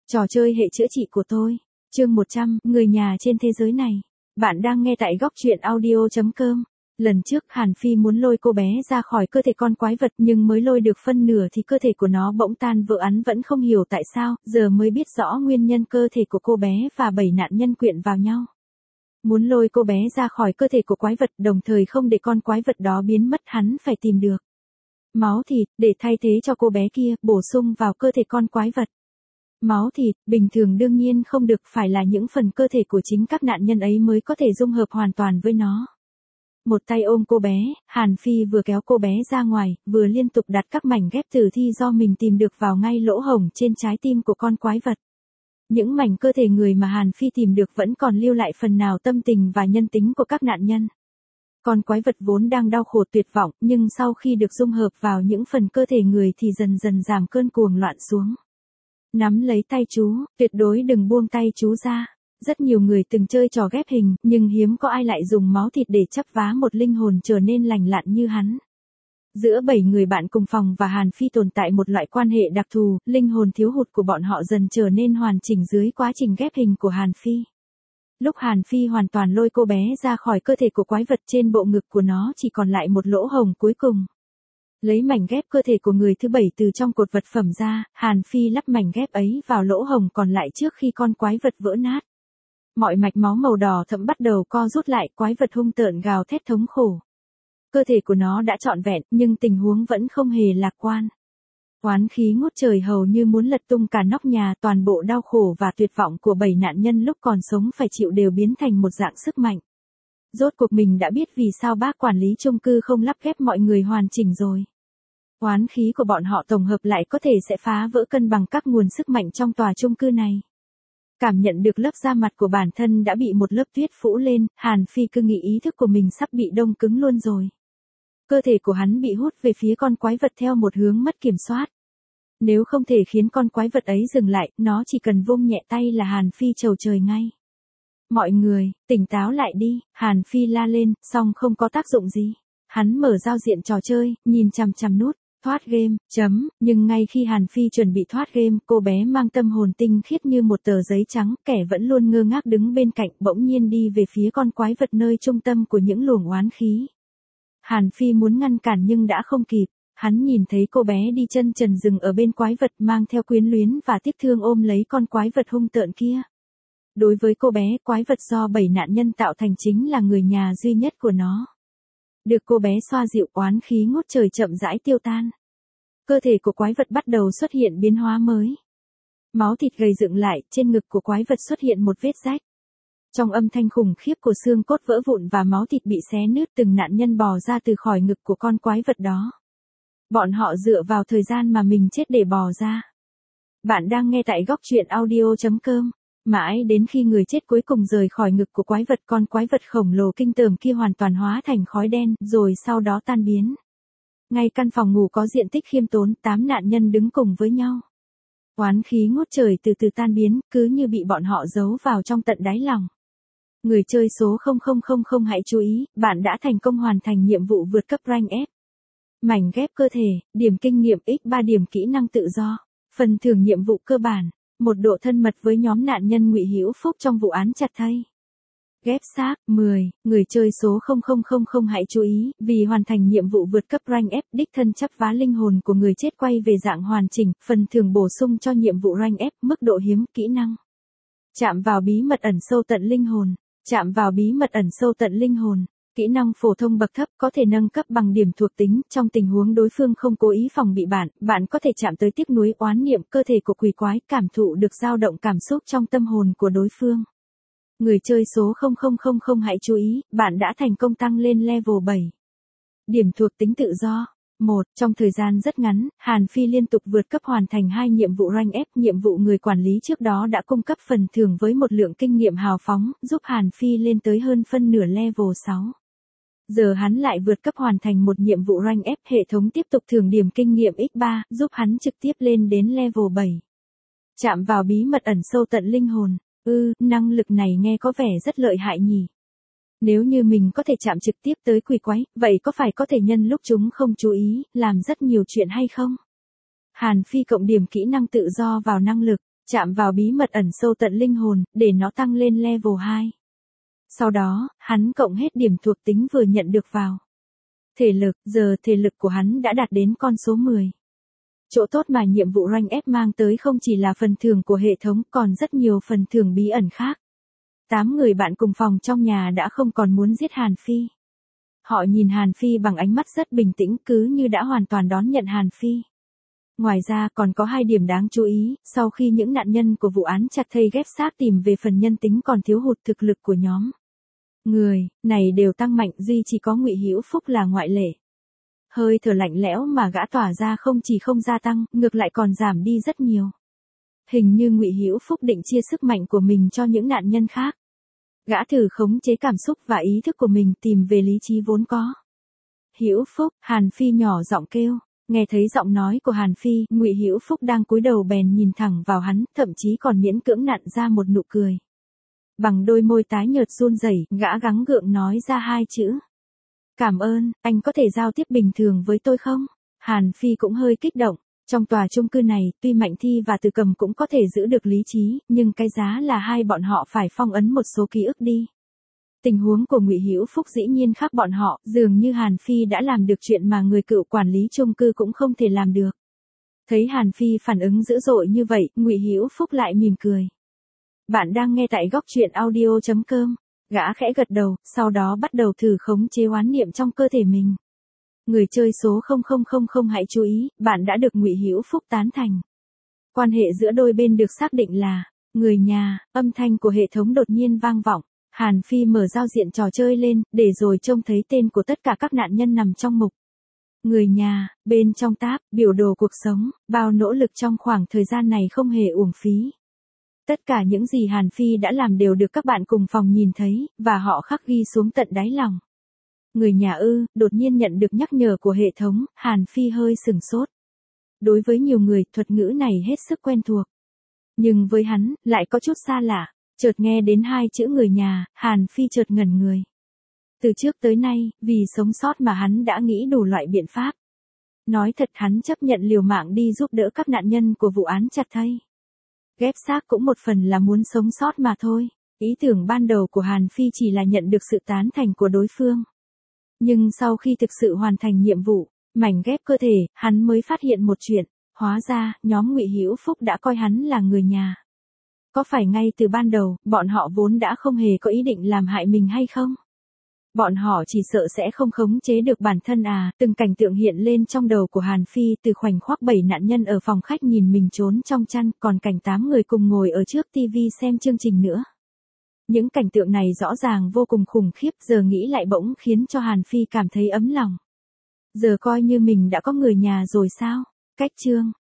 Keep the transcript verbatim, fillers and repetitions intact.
Trò chơi hệ chữa trị của tôi. Chương một trăm, người nhà trên thế giới này. Bạn đang nghe tại góc truyện audio chấm com. Lần trước Hàn Phi muốn lôi cô bé ra khỏi cơ thể con quái vật nhưng mới lôi được phân nửa thì cơ thể của nó bỗng tan vỡ, hắn vẫn không hiểu tại sao, giờ mới biết rõ nguyên nhân cơ thể của cô bé và bảy nạn nhân quyện vào nhau. Muốn lôi cô bé ra khỏi cơ thể của quái vật đồng thời không để con quái vật đó biến mất, hắn phải tìm được máu thịt để thay thế cho cô bé kia, bổ sung vào cơ thể con quái vật. Máu thịt, bình thường đương nhiên không được, phải là những phần cơ thể của chính các nạn nhân ấy mới có thể dung hợp hoàn toàn với nó. Một tay ôm cô bé, Hàn Phi vừa kéo cô bé ra ngoài, vừa liên tục đặt các mảnh ghép tử thi do mình tìm được vào ngay lỗ hổng trên trái tim của con quái vật. Những mảnh cơ thể người mà Hàn Phi tìm được vẫn còn lưu lại phần nào tâm tình và nhân tính của các nạn nhân. Con quái vật vốn đang đau khổ tuyệt vọng, nhưng sau khi được dung hợp vào những phần cơ thể người thì dần dần giảm cơn cuồng loạn xuống. Nắm lấy tay chú, tuyệt đối đừng buông tay chú ra. Rất nhiều người từng chơi trò ghép hình, nhưng hiếm có ai lại dùng máu thịt để chắp vá một linh hồn trở nên lành lặn như hắn. Giữa bảy người bạn cùng phòng và Hàn Phi tồn tại một loại quan hệ đặc thù, linh hồn thiếu hụt của bọn họ dần trở nên hoàn chỉnh dưới quá trình ghép hình của Hàn Phi. Lúc Hàn Phi hoàn toàn lôi cô bé ra khỏi cơ thể của quái vật, trên bộ ngực của nó chỉ còn lại một lỗ hổng cuối cùng. Lấy mảnh ghép cơ thể của người thứ bảy từ trong cột vật phẩm ra, Hàn Phi lắp mảnh ghép ấy vào lỗ hổng còn lại trước khi con quái vật vỡ nát. Mọi mạch máu màu đỏ thẫm bắt đầu co rút lại, quái vật hung tợn gào thét thống khổ. Cơ thể của nó đã trọn vẹn, nhưng tình huống vẫn không hề lạc quan. Oán khí ngút trời hầu như muốn lật tung cả nóc nhà, toàn bộ đau khổ và tuyệt vọng của bảy nạn nhân lúc còn sống phải chịu đều biến thành một dạng sức mạnh. Rốt cuộc mình đã biết vì sao bác quản lý chung cư không lắp ghép mọi người hoàn chỉnh rồi. Oán khí của bọn họ tổng hợp lại có thể sẽ phá vỡ cân bằng các nguồn sức mạnh trong tòa chung cư này. Cảm nhận được lớp da mặt của bản thân đã bị một lớp tuyết phủ lên, Hàn Phi cứ nghĩ ý thức của mình sắp bị đông cứng luôn rồi. Cơ thể của hắn bị hút về phía con quái vật theo một hướng mất kiểm soát. Nếu không thể khiến con quái vật ấy dừng lại, nó chỉ cần vung nhẹ tay là Hàn Phi trầu trời ngay. Mọi người, tỉnh táo lại đi, Hàn Phi la lên, song không có tác dụng gì. Hắn mở giao diện trò chơi, nhìn chằm chằm nút thoát game, chấm, nhưng ngay khi Hàn Phi chuẩn bị thoát game, cô bé mang tâm hồn tinh khiết như một tờ giấy trắng, kẻ vẫn luôn ngơ ngác đứng bên cạnh, bỗng nhiên đi về phía con quái vật nơi trung tâm của những luồng oán khí. Hàn Phi muốn ngăn cản nhưng đã không kịp, hắn nhìn thấy cô bé đi chân trần dừng ở bên quái vật, mang theo quyến luyến và tiếc thương ôm lấy con quái vật hung tợn kia. Đối với cô bé, quái vật do bảy nạn nhân tạo thành chính là người nhà duy nhất của nó. Được cô bé xoa dịu, oán khí ngút trời chậm rãi tiêu tan. Cơ thể của quái vật bắt đầu xuất hiện biến hóa mới. Máu thịt gầy dựng lại, trên ngực của quái vật xuất hiện một vết rách. Trong âm thanh khủng khiếp của xương cốt vỡ vụn và máu thịt bị xé nứt, từng nạn nhân bò ra từ khỏi ngực của con quái vật đó. Bọn họ dựa vào thời gian mà mình chết để bò ra. Bạn đang nghe tại góc truyện audio chấm com. Mãi đến khi người chết cuối cùng rời khỏi ngực của quái vật, con quái vật khổng lồ kinh tởm kia hoàn toàn hóa thành khói đen, rồi sau đó tan biến. Ngay căn phòng ngủ có diện tích khiêm tốn, tám nạn nhân đứng cùng với nhau. Oán khí ngút trời từ từ tan biến, cứ như bị bọn họ giấu vào trong tận đáy lòng. Người chơi số không không không không hãy chú ý, bạn đã thành công hoàn thành nhiệm vụ vượt cấp rank F. Mảnh ghép cơ thể, điểm kinh nghiệm nhân ba điểm kỹ năng tự do, phần thưởng nhiệm vụ cơ bản. Một độ thân mật với nhóm nạn nhân Ngụy Hữu Phúc trong vụ án chặt thây. Ghép xác, mười, người chơi số không không không không hãy chú ý, vì hoàn thành nhiệm vụ vượt cấp rank F, đích thân chắp vá linh hồn của người chết quay về dạng hoàn chỉnh, phần thưởng bổ sung cho nhiệm vụ rank F, mức độ hiếm, kỹ năng. Chạm vào bí mật ẩn sâu tận linh hồn, chạm vào bí mật ẩn sâu tận linh hồn. Kỹ năng phổ thông bậc thấp, có thể nâng cấp bằng điểm thuộc tính, trong tình huống đối phương không cố ý phòng bị bạn, bạn có thể chạm tới tiếc nuối, oán niệm, cơ thể của quỷ quái, cảm thụ được dao động cảm xúc trong tâm hồn của đối phương. Người chơi số không không không không hãy chú ý, bạn đã thành công tăng lên level bảy. Điểm thuộc tính tự do. một. Trong thời gian rất ngắn, Hàn Phi liên tục vượt cấp hoàn thành hai nhiệm vụ rank F, nhiệm vụ người quản lý trước đó đã cung cấp phần thưởng với một lượng kinh nghiệm hào phóng, giúp Hàn Phi lên tới hơn phân nửa level sáu. Giờ hắn lại vượt cấp hoàn thành một nhiệm vụ rank F, hệ thống tiếp tục thưởng điểm kinh nghiệm nhân ba, giúp hắn trực tiếp lên đến level bảy. Chạm vào bí mật ẩn sâu tận linh hồn. Ừ, năng lực này nghe có vẻ rất lợi hại nhỉ. Nếu như mình có thể chạm trực tiếp tới quỷ quái, vậy có phải có thể nhân lúc chúng không chú ý, làm rất nhiều chuyện hay không? Hàn Phi cộng điểm kỹ năng tự do vào năng lực, chạm vào bí mật ẩn sâu tận linh hồn, để nó tăng lên level hai. Sau đó, hắn cộng hết điểm thuộc tính vừa nhận được vào. Thể lực, giờ thể lực của hắn đã đạt đến con số mười. Chỗ tốt mà nhiệm vụ rank ép mang tới không chỉ là phần thưởng của hệ thống, còn rất nhiều phần thưởng bí ẩn khác. Tám người bạn cùng phòng trong nhà đã không còn muốn giết Hàn Phi. Họ nhìn Hàn Phi bằng ánh mắt rất bình tĩnh, cứ như đã hoàn toàn đón nhận Hàn Phi. Ngoài ra còn có hai điểm đáng chú ý, sau khi những nạn nhân của vụ án chặt thây ghép xác tìm về phần nhân tính còn thiếu hụt thực lực của nhóm người này đều tăng mạnh, duy chỉ có Ngụy Hữu Phúc là ngoại lệ. Hơi thở lạnh lẽo mà gã tỏa ra không chỉ không gia tăng, ngược lại còn giảm đi rất nhiều. Hình như Ngụy Hữu Phúc định chia sức mạnh của mình cho những nạn nhân khác. Gã thử khống chế cảm xúc và ý thức của mình, tìm về lý trí vốn có. Hữu Phúc, Hàn Phi nhỏ giọng kêu. Nghe thấy giọng nói của Hàn Phi, Ngụy Hữu Phúc đang cúi đầu bèn nhìn thẳng vào hắn, thậm chí còn miễn cưỡng nặn ra một nụ cười. Bằng đôi môi tái nhợt run rẩy, gã gắng gượng nói ra hai chữ. Cảm ơn, anh có thể giao tiếp bình thường với tôi không? Hàn Phi cũng hơi kích động. Trong tòa chung cư này, tuy Mạnh Thi và Từ Cầm cũng có thể giữ được lý trí, nhưng cái giá là hai bọn họ phải phong ấn một số ký ức đi. Tình huống của Ngụy Hữu Phúc dĩ nhiên khác bọn họ, dường như Hàn Phi đã làm được chuyện mà người cựu quản lý chung cư cũng không thể làm được. Thấy Hàn Phi phản ứng dữ dội như vậy, Ngụy Hữu Phúc lại mỉm cười. Bạn đang nghe tại góc truyện audio chấm com. Gã khẽ gật đầu, sau đó bắt đầu thử khống chế oán niệm trong cơ thể mình. Người chơi số không không không không hãy chú ý, bạn đã được Ngụy Hữu Phúc tán thành. Quan hệ giữa đôi bên được xác định là người nhà. Âm thanh của hệ thống đột nhiên vang vọng. Hàn Phi mở giao diện trò chơi lên, để rồi trông thấy tên của tất cả các nạn nhân nằm trong mục người nhà. Bên trong tab, biểu đồ cuộc sống, bao nỗ lực trong khoảng thời gian này không hề uổng phí. Tất cả những gì Hàn Phi đã làm đều được các bạn cùng phòng nhìn thấy, và họ khắc ghi xuống tận đáy lòng. Người nhà ư, đột nhiên nhận được nhắc nhở của hệ thống, Hàn Phi hơi sửng sốt. Đối với nhiều người, thuật ngữ này hết sức quen thuộc. Nhưng với hắn, lại có chút xa lạ. Chợt nghe đến hai chữ người nhà, Hàn Phi chợt ngẩn người. Từ trước tới nay, vì sống sót mà hắn đã nghĩ đủ loại biện pháp. Nói thật, hắn chấp nhận liều mạng đi giúp đỡ các nạn nhân của vụ án chặt thây ghép xác cũng một phần là muốn sống sót mà thôi. Ý tưởng ban đầu của Hàn Phi chỉ là nhận được sự tán thành của đối phương. Nhưng sau khi thực sự hoàn thành nhiệm vụ, mảnh ghép cơ thể, hắn mới phát hiện một chuyện. Hóa ra, nhóm Ngụy Hữu Phúc đã coi hắn là người nhà. Có phải ngay từ ban đầu, bọn họ vốn đã không hề có ý định làm hại mình hay không? Bọn họ chỉ sợ sẽ không khống chế được bản thân à? Từng cảnh tượng hiện lên trong đầu của Hàn Phi, từ khoảnh khắc bảy nạn nhân ở phòng khách nhìn mình trốn trong chăn, còn cảnh tám người cùng ngồi ở trước tivi xem chương trình nữa. Những cảnh tượng này rõ ràng vô cùng khủng khiếp, giờ nghĩ lại bỗng khiến cho Hàn Phi cảm thấy ấm lòng. Giờ coi như mình đã có người nhà rồi sao? Cách chương